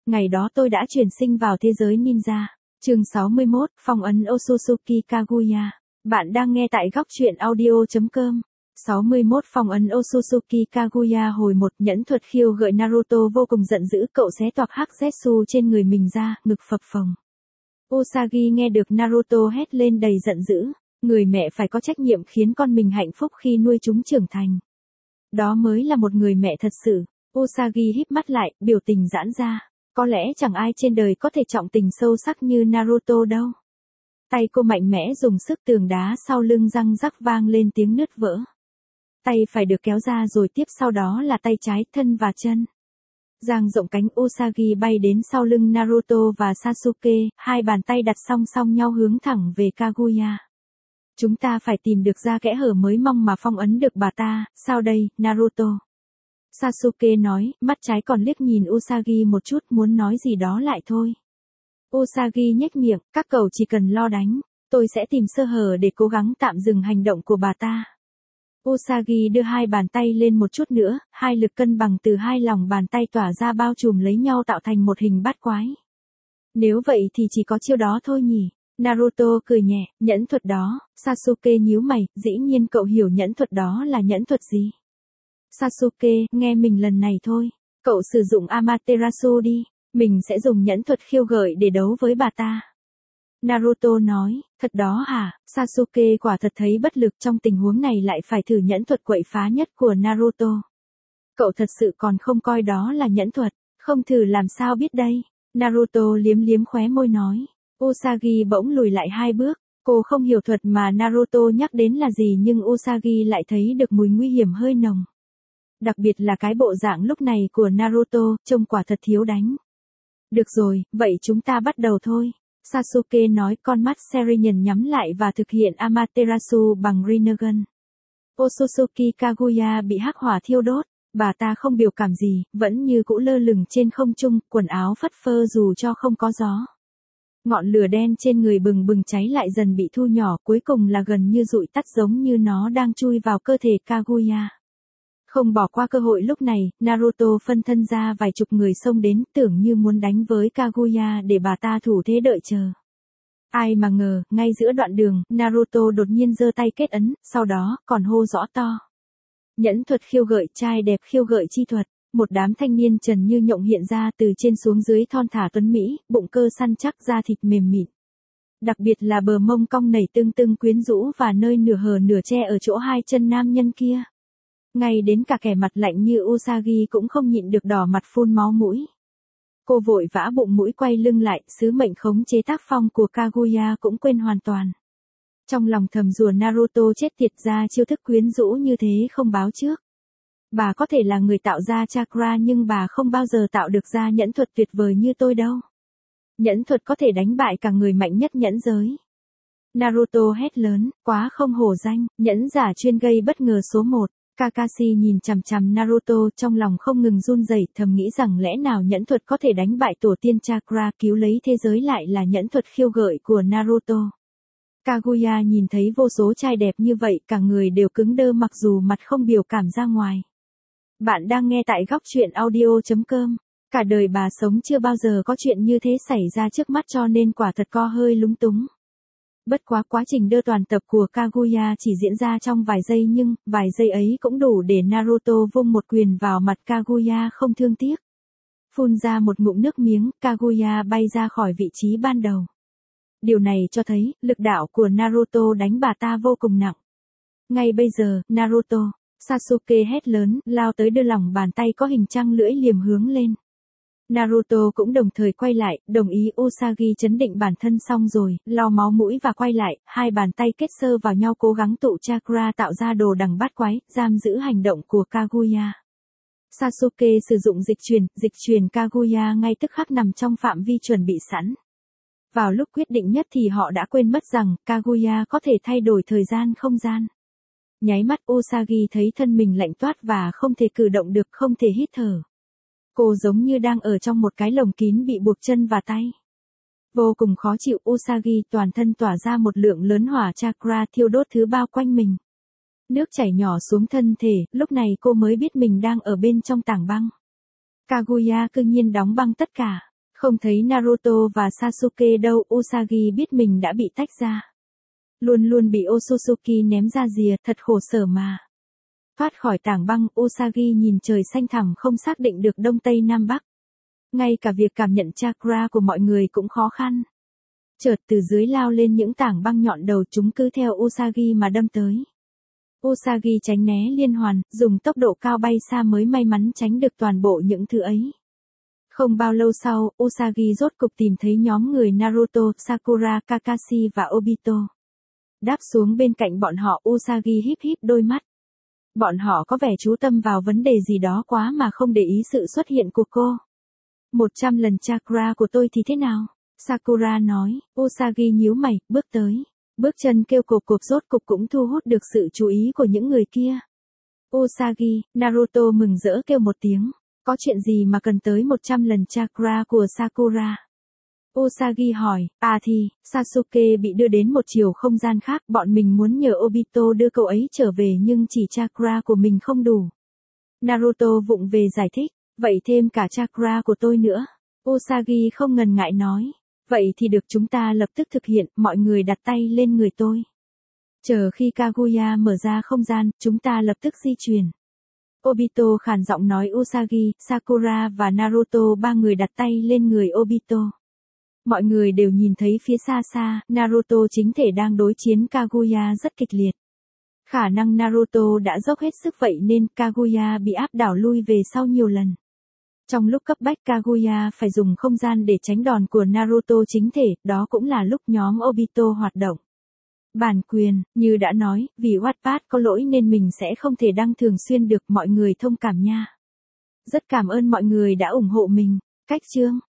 Ngày đó tôi đã chuyển sinh vào thế giới ninja. Chương 61, phong ấn Otsutsuki Kaguya. Bạn đang nghe tại góc truyện audio.com. 61 phong ấn Otsutsuki Kaguya. Hồi 1, nhẫn thuật khiêu gợi Naruto vô cùng giận dữ, cậu xé toạc hắc Zetsu trên người mình ra, ngực phập phồng. Usagi nghe được Naruto hét lên đầy giận dữ, người mẹ phải có trách nhiệm khiến con mình hạnh phúc khi nuôi chúng trưởng thành. Đó mới là một người mẹ thật sự. Usagi híp mắt lại, biểu tình giãn ra. Có lẽ chẳng ai trên đời có thể trọng tình sâu sắc như Naruto đâu. Tay cô mạnh mẽ dùng sức tường đá sau lưng răng rắc vang lên tiếng nứt vỡ. Tay phải được kéo ra rồi tiếp sau đó là tay trái, thân và chân. Dang rộng cánh, Usagi bay đến sau lưng Naruto và Sasuke, hai bàn tay đặt song song nhau hướng thẳng về Kaguya. Chúng ta phải tìm được ra kẽ hở mới mong mà phong ấn được bà ta, sao đây, Naruto? Sasuke nói, mắt trái còn liếc nhìn Usagi một chút, muốn nói gì đó lại thôi. Usagi nhếch miệng, các cậu chỉ cần lo đánh, tôi sẽ tìm sơ hở để cố gắng tạm dừng hành động của bà ta. Usagi đưa hai bàn tay lên một chút nữa, hai lực cân bằng từ hai lòng bàn tay tỏa ra bao trùm lấy nhau tạo thành một hình bát quái. Nếu vậy thì chỉ có chiêu đó thôi nhỉ? Naruto cười nhẹ, nhẫn thuật đó. Sasuke nhíu mày, dĩ nhiên cậu hiểu nhẫn thuật đó là nhẫn thuật gì. Sasuke, nghe mình lần này thôi. Cậu sử dụng Amaterasu đi, mình sẽ dùng nhẫn thuật khiêu gợi để đấu với bà ta. Naruto nói, thật đó hả? Sasuke quả thật thấy bất lực, trong tình huống này lại phải thử nhẫn thuật quậy phá nhất của Naruto. Cậu thật sự còn không coi đó là nhẫn thuật, không thử làm sao biết đây. Naruto liếm liếm khóe môi nói. Usagi bỗng lùi lại hai bước, cô không hiểu thuật mà Naruto nhắc đến là gì nhưng Usagi lại thấy được mùi nguy hiểm hơi nồng. Đặc biệt là cái bộ dạng lúc này của Naruto, trông quả thật thiếu đánh. Được rồi, vậy chúng ta bắt đầu thôi. Sasuke nói, con mắt Sharingan nhắm lại và thực hiện Amaterasu bằng Rinnegan. Otsutsuki Kaguya bị hắc hỏa thiêu đốt, bà ta không biểu cảm gì, vẫn như cũ lơ lửng trên không trung, quần áo phất phơ dù cho không có gió. Ngọn lửa đen trên người bừng bừng cháy lại dần bị thu nhỏ, cuối cùng là gần như dụi tắt giống như nó đang chui vào cơ thể Kaguya. Không bỏ qua cơ hội lúc này, Naruto phân thân ra vài chục người xông đến, tưởng như muốn đánh với Kaguya để bà ta thủ thế đợi chờ. Ai mà ngờ, ngay giữa đoạn đường, Naruto đột nhiên giơ tay kết ấn, sau đó, còn hô rõ to. Nhẫn thuật khiêu gợi, trai đẹp khiêu gợi chi thuật. Một đám thanh niên trần như nhộng hiện ra từ trên xuống dưới thon thả tuấn mỹ, bụng cơ săn chắc, da thịt mềm mịn. Đặc biệt là bờ mông cong nảy tưng tưng quyến rũ và nơi nửa hở nửa che ở chỗ hai chân nam nhân kia. Ngay đến cả kẻ mặt lạnh như Usagi cũng không nhịn được đỏ mặt phun máu mũi. Cô vội vã bụng mũi quay lưng lại, sứ mệnh khống chế tác phong của Kaguya cũng quên hoàn toàn. Trong lòng thầm rủa Naruto chết tiệt, ra chiêu thức quyến rũ như thế không báo trước. Bà có thể là người tạo ra chakra nhưng bà không bao giờ tạo được ra nhẫn thuật tuyệt vời như tôi đâu. Nhẫn thuật có thể đánh bại cả người mạnh nhất nhẫn giới. Naruto hét lớn, quá không hổ danh, nhẫn giả chuyên gây bất ngờ số 1. Kakashi nhìn chằm chằm Naruto, trong lòng không ngừng run rẩy, thầm nghĩ rằng lẽ nào nhẫn thuật có thể đánh bại tổ tiên chakra cứu lấy thế giới lại là nhẫn thuật khiêu gợi của Naruto. Kaguya nhìn thấy vô số trai đẹp như vậy, cả người đều cứng đơ mặc dù mặt không biểu cảm ra ngoài. Bạn đang nghe tại góc truyện audio.com. Cả đời bà sống chưa bao giờ có chuyện như thế xảy ra trước mắt cho nên quả thật co hơi lúng túng. Bất quá quá trình đưa toàn tập của Kaguya chỉ diễn ra trong vài giây nhưng, vài giây ấy cũng đủ để Naruto vung một quyền vào mặt Kaguya không thương tiếc. Phun ra một ngụm nước miếng, Kaguya bay ra khỏi vị trí ban đầu. Điều này cho thấy, lực đạo của Naruto đánh bà ta vô cùng nặng. Ngay bây giờ, Naruto, Sasuke hét lớn, lao tới đưa lòng bàn tay có hình trăng lưỡi liềm hướng lên. Naruto cũng đồng thời quay lại, đồng ý. Usagi chấn định bản thân xong rồi, lau máu mũi và quay lại, hai bàn tay kết sơ vào nhau cố gắng tụ chakra tạo ra đồ đằng bát quái, giam giữ hành động của Kaguya. Sasuke sử dụng dịch truyền Kaguya ngay tức khắc nằm trong phạm vi chuẩn bị sẵn. Vào lúc quyết định nhất thì họ đã quên mất rằng, Kaguya có thể thay đổi thời gian không gian. Nháy mắt Usagi thấy thân mình lạnh toát và không thể cử động được, không thể hít thở. Cô giống như đang ở trong một cái lồng kín bị buộc chân và tay. Vô cùng khó chịu, Usagi toàn thân tỏa ra một lượng lớn hỏa chakra thiêu đốt thứ bao quanh mình. Nước chảy nhỏ xuống thân thể, lúc này cô mới biết mình đang ở bên trong tảng băng. Kaguya cương nhiên đóng băng tất cả. Không thấy Naruto và Sasuke đâu, Usagi biết mình đã bị tách ra. Luôn luôn bị Otsutsuki ném ra rìa, thật khổ sở mà. Thoát khỏi tảng băng, Usagi nhìn trời xanh thẳm không xác định được đông tây nam bắc. Ngay cả việc cảm nhận chakra của mọi người cũng khó khăn. Chợt từ dưới lao lên những tảng băng nhọn đầu, chúng cứ theo Usagi mà đâm tới. Usagi tránh né liên hoàn, dùng tốc độ cao bay xa mới may mắn tránh được toàn bộ những thứ ấy. Không bao lâu sau, Usagi rốt cục tìm thấy nhóm người Naruto, Sakura, Kakashi và Obito. Đáp xuống bên cạnh bọn họ, Usagi híp híp đôi mắt. Bọn họ có vẻ chú tâm vào vấn đề gì đó quá mà không để ý sự xuất hiện của cô. 100 lần chakra của tôi thì thế nào? Sakura nói. Usagi nhíu mày, bước tới. Bước chân kêu cộp cộp rốt cục cũng thu hút được sự chú ý của những người kia. Usagi, Naruto mừng rỡ kêu một tiếng. Có chuyện gì mà cần tới 100 lần chakra của Sakura? Usagi hỏi, thì, Sasuke bị đưa đến một chiều không gian khác, bọn mình muốn nhờ Obito đưa cậu ấy trở về nhưng chỉ chakra của mình không đủ. Naruto vụng về giải thích, vậy thêm cả chakra của tôi nữa. Usagi không ngần ngại nói, vậy thì được, chúng ta lập tức thực hiện, mọi người đặt tay lên người tôi. Chờ khi Kaguya mở ra không gian, chúng ta lập tức di chuyển. Obito khàn giọng nói. Usagi, Sakura và Naruto ba người đặt tay lên người Obito. Mọi người đều nhìn thấy phía xa xa, Naruto chính thể đang đối chiến Kaguya rất kịch liệt. Khả năng Naruto đã dốc hết sức vậy nên Kaguya bị áp đảo lui về sau nhiều lần. Trong lúc cấp bách Kaguya phải dùng không gian để tránh đòn của Naruto chính thể, đó cũng là lúc nhóm Obito hoạt động. Bản quyền, như đã nói, vì Wattpad có lỗi nên mình sẽ không thể đăng thường xuyên được, mọi người thông cảm nha. Rất cảm ơn mọi người đã ủng hộ mình. Cách chương